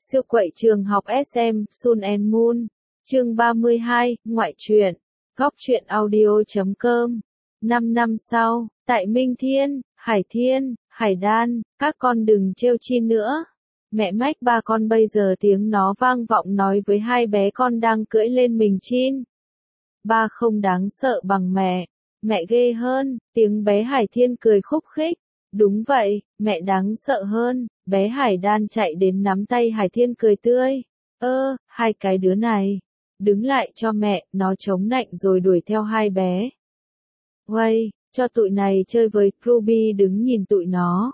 Siêu quậy trường học SM, Sun and Moon. Chương 32, Ngoại truyện. Góc truyện audio.com. 5 năm sau, tại Minh Thiên, Hải Thiên, Hải Đan, các con đừng trêu chi nữa. Mẹ mách ba con bây giờ tiếng nó vang vọng nói với hai bé con đang cưỡi lên mình chin. Ba không đáng sợ bằng mẹ. Mẹ ghê hơn, tiếng bé Hải Thiên cười khúc khích. Đúng vậy, mẹ đáng sợ hơn. Bé Hải Đan chạy đến nắm tay Hải Thiên cười tươi. Hai cái đứa này. Đứng lại cho mẹ, nó chống nạnh rồi đuổi theo hai bé. Uầy, cho tụi này chơi với. Ruby đứng nhìn tụi nó.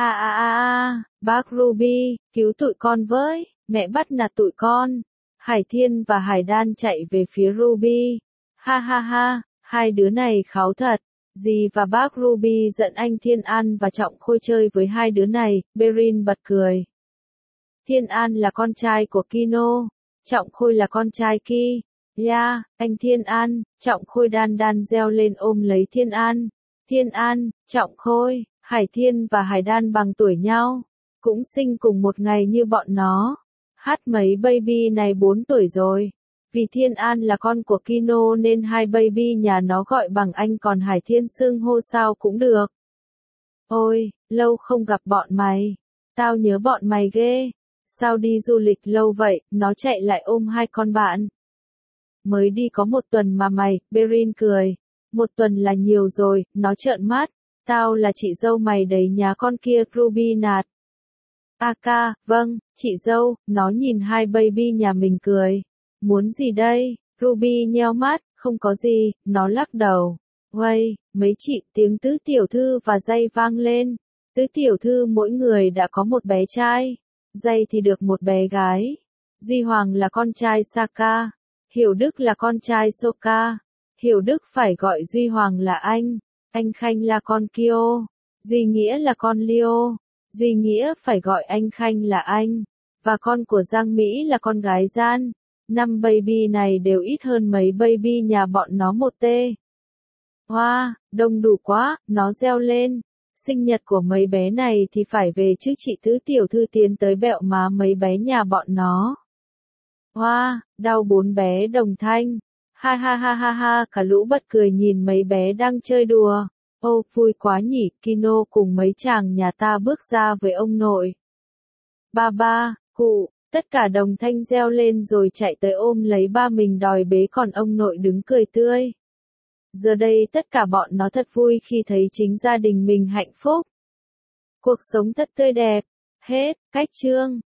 Bác Ruby, cứu tụi con với, mẹ bắt nạt tụi con. Hải Thiên và Hải Đan chạy về phía Ruby. Ha, hai đứa này kháu thật. Dì và bác Ruby giận anh Thiên An và Trọng Khôi chơi với hai đứa này, Berin bật cười. Thiên An là con trai của Kino, Trọng Khôi là con trai Ki. Anh Thiên An, Trọng Khôi đan reo lên ôm lấy Thiên An. Thiên An, Trọng Khôi, Hải Thiên và Hải Đan bằng tuổi nhau, cũng sinh cùng một ngày như bọn nó. Hát mấy baby này 4 tuổi rồi. Vì Thiên An là con của Kino nên hai baby nhà nó gọi bằng anh còn Hải Thiên xưng hô sao cũng được. Ôi, lâu không gặp bọn mày. Tao nhớ bọn mày ghê. Sao đi du lịch lâu vậy, nó chạy lại ôm hai con bạn. Mới đi có 1 tuần mà mày, Berin cười. 1 tuần là nhiều rồi, nó trợn mắt. Tao là chị dâu mày đấy nhà con kia, Ruby nạt. Vâng, chị dâu, nó nhìn hai baby nhà mình cười. Muốn gì đây? Ruby nheo mắt, không có gì, nó lắc đầu. Uầy, mấy chị, tiếng Tứ tiểu thư và Dây vang lên. Tứ tiểu thư mỗi người đã có một bé trai. Dây thì được một bé gái. Duy Hoàng là con trai Saka. Hiểu Đức là con trai Soka. Hiểu Đức phải gọi Duy Hoàng là anh Khanh là con Kyo. Duy Nghĩa là con Leo. Duy Nghĩa phải gọi anh Khanh là anh. Và con của Giang Mỹ là con gái Gian. 5 baby này đều ít hơn mấy baby nhà bọn nó một tê. Hoa, đông đủ quá, nó reo lên. Sinh nhật của mấy bé này thì phải về chứ chị Tứ tiểu thư tiến tới bẹo má mấy bé nhà bọn nó. Hoa, đau 4 bé đồng thanh. Ha, cả lũ bật cười nhìn mấy bé đang chơi đùa. Ô, vui quá nhỉ, Kino cùng mấy chàng nhà ta bước ra với ông nội. Ba, cụ. Tất cả đồng thanh reo lên rồi chạy tới ôm lấy ba mình đòi bế còn ông nội đứng cười tươi. Giờ đây tất cả bọn nó thật vui khi thấy chính gia đình mình hạnh phúc. Cuộc sống thật tươi đẹp. Hết, cách chương.